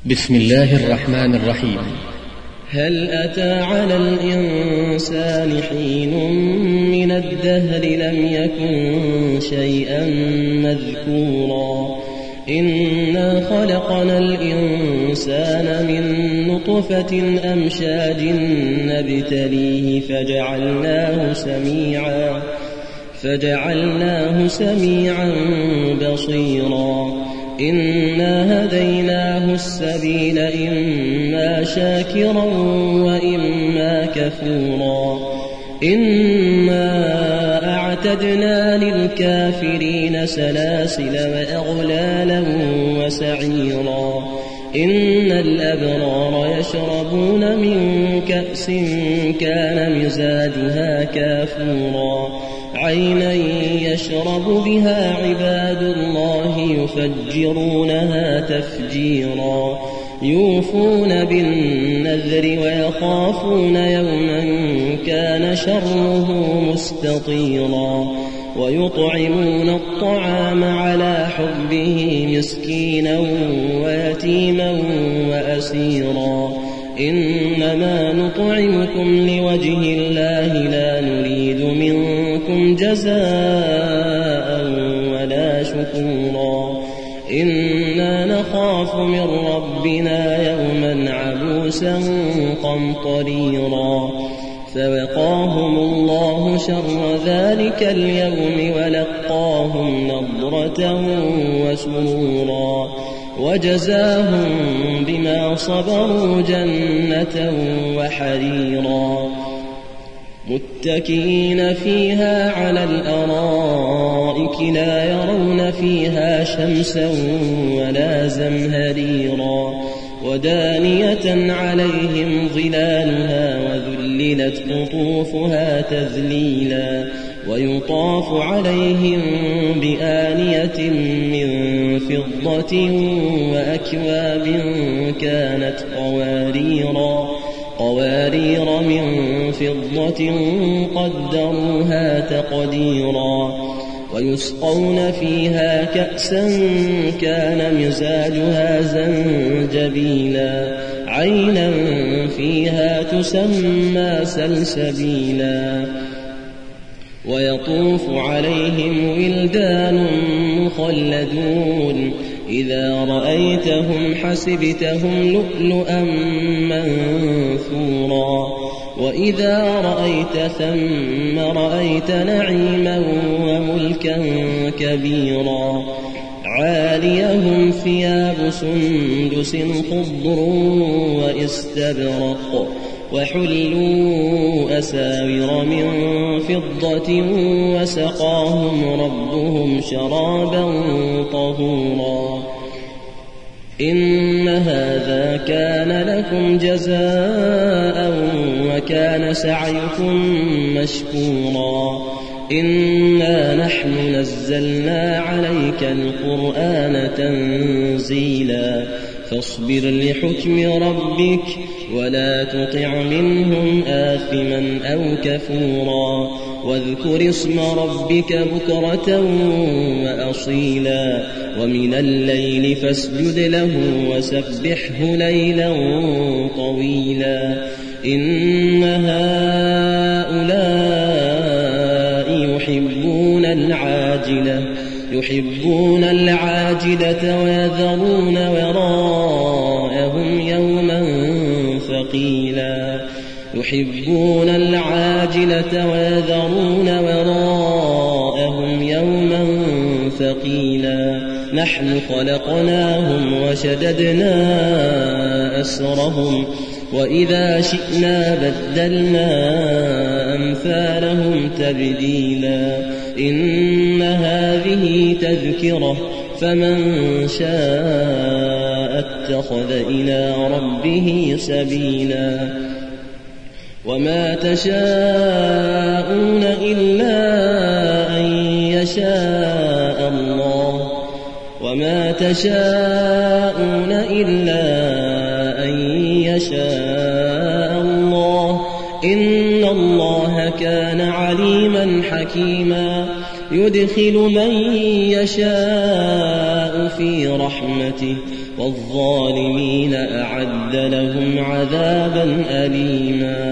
بسم الله الرحمن الرحيم. هل أتى على الإنسان حين من الدهر لم يكن شيئا مذكورا إنا خلقنا الإنسان من نطفة أمشاج نبتليه فجعلناه سميعا بصيرا إنا هديناه السبيل إما شاكرا وإما كفورا إنا أعتدنا للكافرين سلاسل وأغلالا وسعيرا إن الأبرار يشربون من كأس كان مزاجها كافورا عينا يشرب بها عباد الله يفجرونها تفجيرا يوفون بالنذر ويخافون يوما كان شره مستطيرا ويطعمون الطعام على حبه مسكينا ويتيما وأسيرا إنما نطعمكم لوجه الله لا نريد منكم جزاء ولا شكورا إنا نخاف من ربنا يوما عبوسا قمطريرا فوقاهم الله شر ذلك اليوم ولقاهم نضرة وسرورا وجزاهم بما صبروا جنة وحريرا متكئين فيها على الأرائك لا يرون فيها شمسا ولا زمهريرا ودانية عليهم ظلالها وذللت قطوفها تذليلا ويطاف عليهم بآنية من فضة وأكواب كانت قوارير من فضة قدروها تقديرا ويسقون فيها كأسا كان مزاجها زنجبيلا عينا فيها تسمى سلسبيلا ويطوف عليهم ولدان مخلدون إذا رأيتهم حسبتهم لؤلؤا منثورا وإذا رأيت ثم رأيت نعيما وملكا كبيرا عاليهم ثياب سندس خضر واستبرق وحلوا أساور من فضة وسقاهم ربهم شرابا طهورا إن هذا كان لكم جزاء وكان سعيكم مشكورا إنا نحن نزلنا عليك القرآن تنزيلا فاصبر لحكم ربك ولا تطع منهم آثما أو كفورا واذكر اسم ربك بكرة وأصيلا ومن الليل فاسجد له وسبحه ليلا طويلا إن هؤلاء يحبون العاجلة ويذرون وراءهم يوما ثقيلا نحن خلقناهم وشددنا أسرهم وإذا شئنا بدلنا أمثالهم تبديلا إن هذه تذكرة فمن شاء اتخذ إلى ربه سبيلا وما تشاءون إلا أن يشاء الله إن الله كان عليما حكيما يدخل من يشاء في رحمته والظالمين أعد لهم عذابا أليما.